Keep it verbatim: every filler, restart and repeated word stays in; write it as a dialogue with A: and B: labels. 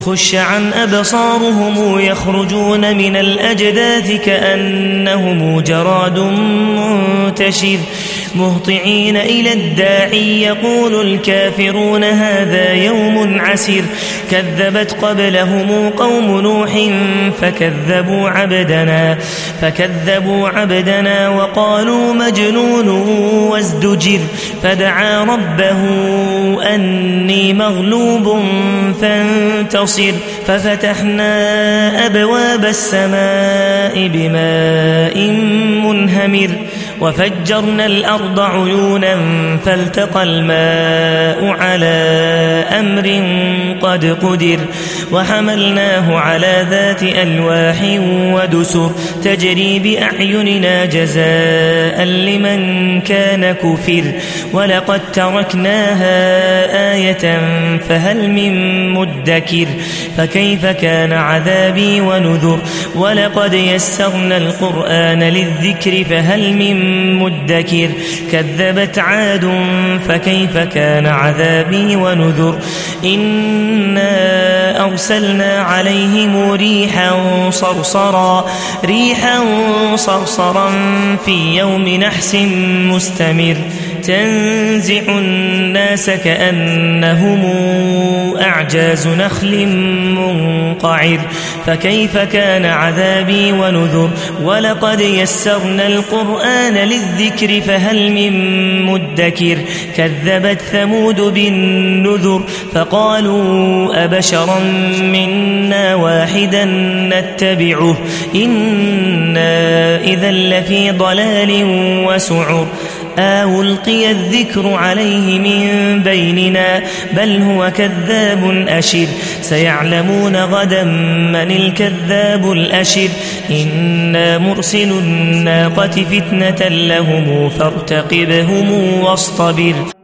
A: خش عن أبصارهم يخرجون من الأجداث كأنهم جراد منتشر مهطعين إلى الداعي يقول الكافرون هذا يوم عسير كذبت قبلهم قوم نوح فكذبوا عبدنا فكذبوا عبدنا وقالوا مجنون وازدجر فدعا ربه أني مغلوب فانتصر ففتحنا أبواب السماء بماء منهمر وفجرنا الأرض عيونا فالتقى الماء على أمر قد قدر وحملناه على ذات ألواح ودسر تجري بأعيننا جزاء لمن كان كفر ولقد تركناها آية فهل من مدكر فكيف كان عذابي ونذر ولقد يسرنا القرآن للذكر فهل من مدكر كذبت عاد فكيف كان عذابي ونذر إنا أرسلنا عليهم ريحا صرصرا ريحا صرصرا في يوم نحس مستمر تنزع الناس كأنهم أعجاز نخل منقعر فكيف كان عذابي ونذر ولقد يسرنا القرآن للذكر فهل من مدكر كذبت ثمود بالنذر فقالوا أبشرا منا واحدا نتبعه إنا إذا لفي ضلال وسعر أو ألقي الذكر عليه من بيننا بل هو كذاب أشر سيعلمون غدا من الكذاب الأشر إنا مرسل الناقة فتنة لهم فارتقبهم واصطبر.